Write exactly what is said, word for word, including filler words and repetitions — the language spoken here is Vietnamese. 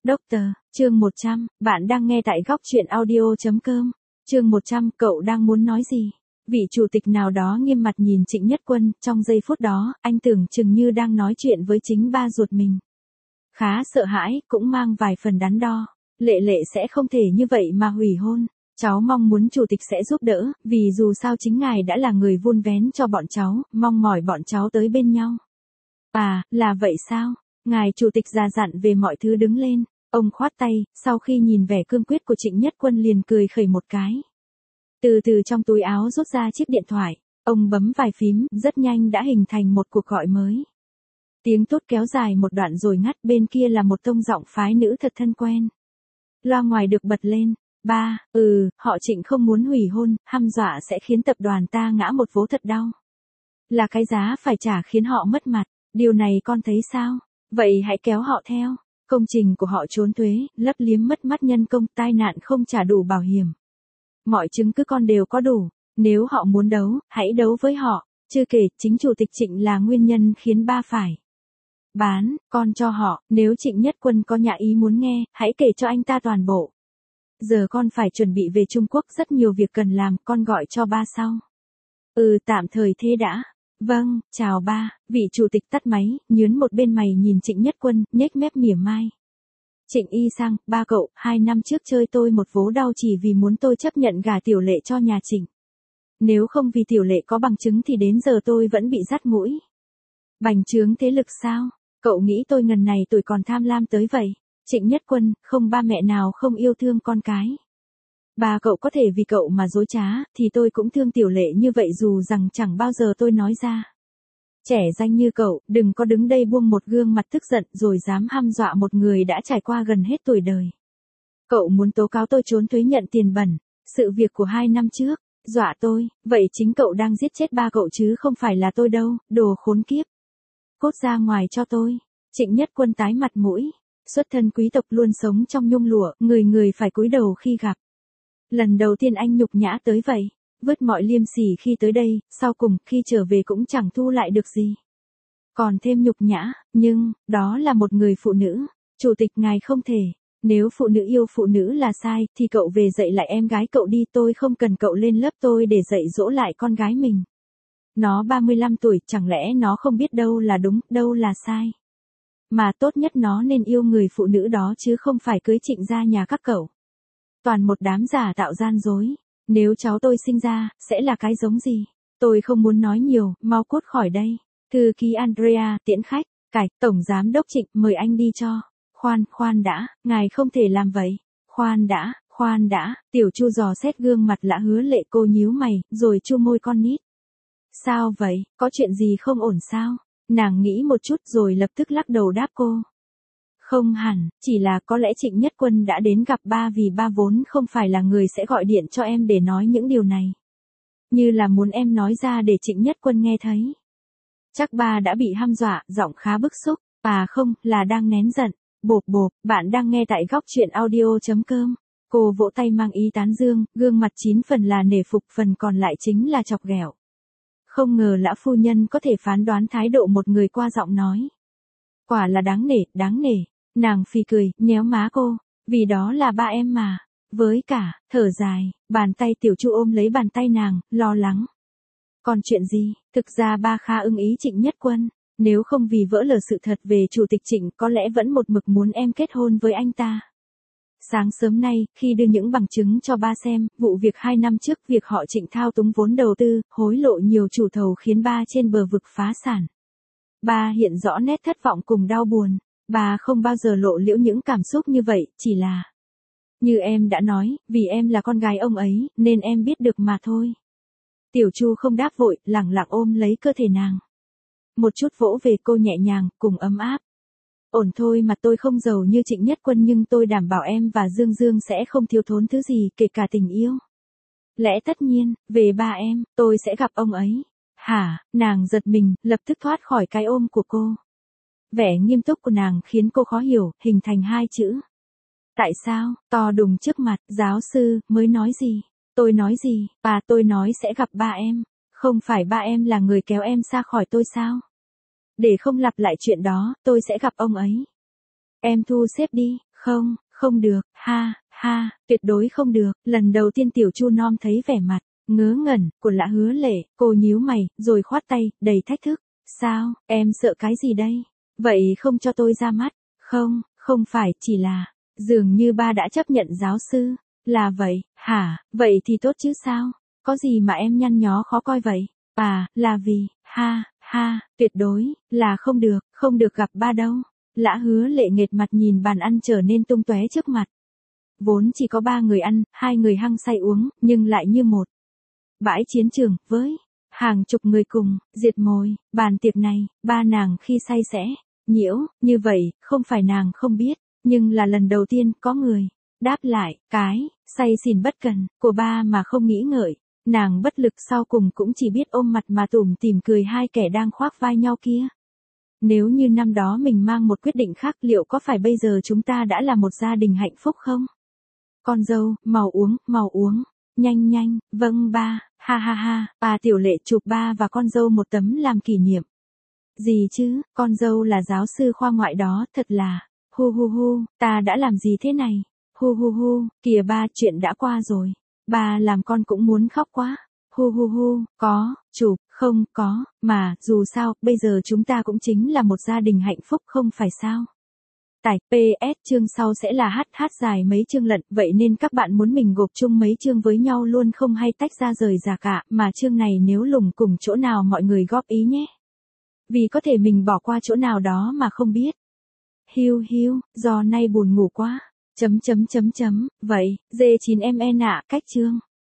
Doctor, chương một trăm, bạn đang nghe tại góc truyện audio chấm com. Chương một trăm, cậu đang muốn nói gì? Vị chủ tịch nào đó nghiêm mặt nhìn Trịnh Nhất Quân, trong giây phút đó, anh tưởng chừng như đang nói chuyện với chính ba ruột mình. Khá sợ hãi, cũng mang vài phần đắn đo. Lệ lệ sẽ không thể như vậy mà hủy hôn. Cháu mong muốn chủ tịch sẽ giúp đỡ, vì dù sao chính ngài đã là người vun vén cho bọn cháu, mong mỏi bọn cháu tới bên nhau. À, là vậy sao? Ngài chủ tịch già dặn về mọi thứ đứng lên. Ông khoát tay, sau khi nhìn vẻ cương quyết của Trịnh Nhất Quân liền cười khẩy một cái. Từ từ trong túi áo rút ra chiếc điện thoại, ông bấm vài phím, rất nhanh đã hình thành một cuộc gọi mới. Tiếng tốt kéo dài một đoạn rồi ngắt, bên kia là một tông giọng phái nữ thật thân quen. Loa ngoài được bật lên. Ba, ừ, họ Trịnh không muốn hủy hôn, hăm dọa sẽ khiến tập đoàn ta ngã một vố thật đau. Là cái giá phải trả khiến họ mất mặt, điều này con thấy sao? Vậy hãy kéo họ theo. Công trình của họ trốn thuế, lấp liếm mất mắt nhân công, tai nạn không trả đủ bảo hiểm. Mọi chứng cứ con đều có đủ, nếu họ muốn đấu, hãy đấu với họ, chưa kể chính chủ tịch Trịnh là nguyên nhân khiến ba phải bán con cho họ, nếu Trịnh Nhất Quân có nhã ý muốn nghe, hãy kể cho anh ta toàn bộ. Giờ con phải chuẩn bị về Trung Quốc, rất nhiều việc cần làm, con gọi cho ba sau. Ừ, tạm thời thế đã. Vâng, chào ba. Vị chủ tịch tắt máy, nhướn một bên mày nhìn Trịnh Nhất Quân, nhếch mép mỉa mai. Trịnh Y Sang, ba cậu, hai năm trước chơi tôi một vố đau chỉ vì muốn tôi chấp nhận gả Tiểu Lệ cho nhà Trịnh. Nếu không vì Tiểu Lệ có bằng chứng thì đến giờ tôi vẫn bị dắt mũi. Bành trướng thế lực sao? Cậu nghĩ tôi ngần này tuổi còn tham lam tới vậy? Trịnh Nhất Quân, không ba mẹ nào không yêu thương con cái. Ba cậu có thể vì cậu mà dối trá, thì tôi cũng thương Tiểu Lệ như vậy dù rằng chẳng bao giờ tôi nói ra. Trẻ danh như cậu, đừng có đứng đây buông một gương mặt tức giận rồi dám hăm dọa một người đã trải qua gần hết tuổi đời. Cậu muốn tố cáo tôi trốn thuế nhận tiền bẩn, sự việc của hai năm trước, dọa tôi, vậy chính cậu đang giết chết ba cậu chứ không phải là tôi đâu, đồ khốn kiếp. Cốt ra ngoài cho tôi. Trịnh Nhất Quân tái mặt mũi, xuất thân quý tộc luôn sống trong nhung lụa, người người phải cúi đầu khi gặp. Lần đầu tiên anh nhục nhã tới vậy, vứt mọi liêm sỉ khi tới đây, sau cùng khi trở về cũng chẳng thu lại được gì. Còn thêm nhục nhã, nhưng, đó là một người phụ nữ, chủ tịch ngài không thể, nếu phụ nữ yêu phụ nữ là sai, thì cậu về dạy lại em gái cậu đi, tôi không cần cậu lên lớp tôi để dạy dỗ lại con gái mình. Nó ba mươi lăm tuổi, chẳng lẽ nó không biết đâu là đúng, đâu là sai. Mà tốt nhất nó nên yêu người phụ nữ đó chứ không phải cưới Trịnh gia nhà các cậu. Toàn một đám giả tạo gian dối. Nếu cháu tôi sinh ra, sẽ là cái giống gì? Tôi không muốn nói nhiều, mau cút khỏi đây. Thư ký Andrea, tiễn khách, cải, tổng giám đốc Trịnh, mời anh đi cho. Khoan, khoan đã, ngài không thể làm vậy. Khoan đã, khoan đã, tiểu Chu dò xét gương mặt lạ Hứa Lệ, cô nhíu mày, rồi chu môi con nít. Sao vậy, có chuyện gì không ổn sao? Nàng nghĩ một chút rồi lập tức lắc đầu đáp cô. Không hẳn, chỉ là có lẽ Trịnh Nhất Quân đã đến gặp ba vì ba vốn không phải là người sẽ gọi điện cho em để nói những điều này. Như là muốn em nói ra để Trịnh Nhất Quân nghe thấy. Chắc ba đã bị hăm dọa, giọng khá bức xúc, à không, là đang nén giận. Bộp bộp, bạn đang nghe tại góc truyện audio chấm com. Cô vỗ tay mang ý tán dương, gương mặt chín phần là nể phục, phần còn lại chính là chọc ghẹo. Không ngờ lão phu nhân có thể phán đoán thái độ một người qua giọng nói. Quả là đáng nể, đáng nể. Nàng phì cười, nhéo má cô, vì đó là ba em mà. Với cả, thở dài, bàn tay tiểu Chu ôm lấy bàn tay nàng, lo lắng. Còn chuyện gì, thực ra ba khá ưng ý Trịnh Nhất Quân, nếu không vì vỡ lờ sự thật về chủ tịch Trịnh có lẽ vẫn một mực muốn em kết hôn với anh ta. Sáng sớm nay, khi đưa những bằng chứng cho ba xem, vụ việc hai năm trước việc họ Trịnh thao túng vốn đầu tư, hối lộ nhiều chủ thầu khiến ba trên bờ vực phá sản. Ba hiện rõ nét thất vọng cùng đau buồn. Bà không bao giờ lộ liễu những cảm xúc như vậy, chỉ là... Như em đã nói, vì em là con gái ông ấy, nên em biết được mà thôi. Tiểu Chu không đáp vội, lẳng lặng ôm lấy cơ thể nàng. Một chút vỗ về cô nhẹ nhàng, cùng ấm áp. Ổn thôi mà, tôi không giàu như Trịnh Nhất Quân nhưng tôi đảm bảo em và Dương Dương sẽ không thiếu thốn thứ gì, kể cả tình yêu. Lẽ tất nhiên, về ba em, tôi sẽ gặp ông ấy. Hả, nàng giật mình, lập tức thoát khỏi cái ôm của cô. Vẻ nghiêm túc của nàng khiến cô khó hiểu, hình thành hai chữ. Tại sao, to đùng trước mặt, giáo sư, mới nói gì? Tôi nói gì? À, tôi nói sẽ gặp ba em. Không phải ba em là người kéo em xa khỏi tôi sao? Để không lặp lại chuyện đó, tôi sẽ gặp ông ấy. Em thu xếp đi, Không, không được, ha, ha, tuyệt đối không được. Lần đầu tiên Tiểu Chu non thấy vẻ mặt ngớ ngẩn của Lã Hứa Lệ, cô nhíu mày, rồi khoát tay, đầy thách thức. Sao, em sợ cái gì đây? Vậy không cho tôi ra mắt? Không, không phải, chỉ là, dường như ba đã chấp nhận giáo sư. Là vậy, hả, vậy thì tốt chứ sao? Có gì mà em nhăn nhó khó coi vậy? À, là vì, ha, ha, tuyệt đối, là không được, không được gặp ba đâu. Lã Hứa Lệ nghệt mặt nhìn bàn ăn trở nên tung tóe trước mặt. Vốn chỉ có ba người ăn, hai người hăng say uống, nhưng lại như một bãi chiến trường, với hàng chục người cùng, diệt mồi, bàn tiệc này, ba nàng khi say sẽ nhiễu, như vậy, không phải nàng không biết, nhưng là lần đầu tiên có người đáp lại, cái say xỉn bất cần của ba mà không nghĩ ngợi, nàng bất lực sau cùng cũng chỉ biết ôm mặt mà tủm tỉm cười hai kẻ đang khoác vai nhau kia. Nếu như năm đó mình mang một quyết định khác, liệu có phải bây giờ chúng ta đã là một gia đình hạnh phúc không? Con dâu, mau uống, mau uống, nhanh nhanh, vâng ba, ha ha ha, bà Tiểu Lệ chụp ba và con dâu một tấm làm kỷ niệm. Gì chứ, con dâu là giáo sư khoa ngoại đó, thật là, hu hu hu, ta đã làm gì thế này, hu hu hu, kìa ba, chuyện đã qua rồi, ba làm con cũng muốn khóc quá, hu hu hu, có, chụp, không, có, mà, dù sao, bây giờ chúng ta cũng chính là một gia đình hạnh phúc không phải sao? Tải, pê ét chương sau sẽ là hát hát dài mấy chương lận, vậy nên các bạn muốn mình gộp chung mấy chương với nhau luôn không hay tách ra rời rạc cả, mà chương này nếu lùng cùng chỗ nào mọi người góp ý nhé. Vì có thể mình bỏ qua chỗ nào đó mà không biết. Hiu hiu, do nay buồn ngủ quá. Chấm chấm chấm chấm, vậy, dê chín em en ạ, cách chương.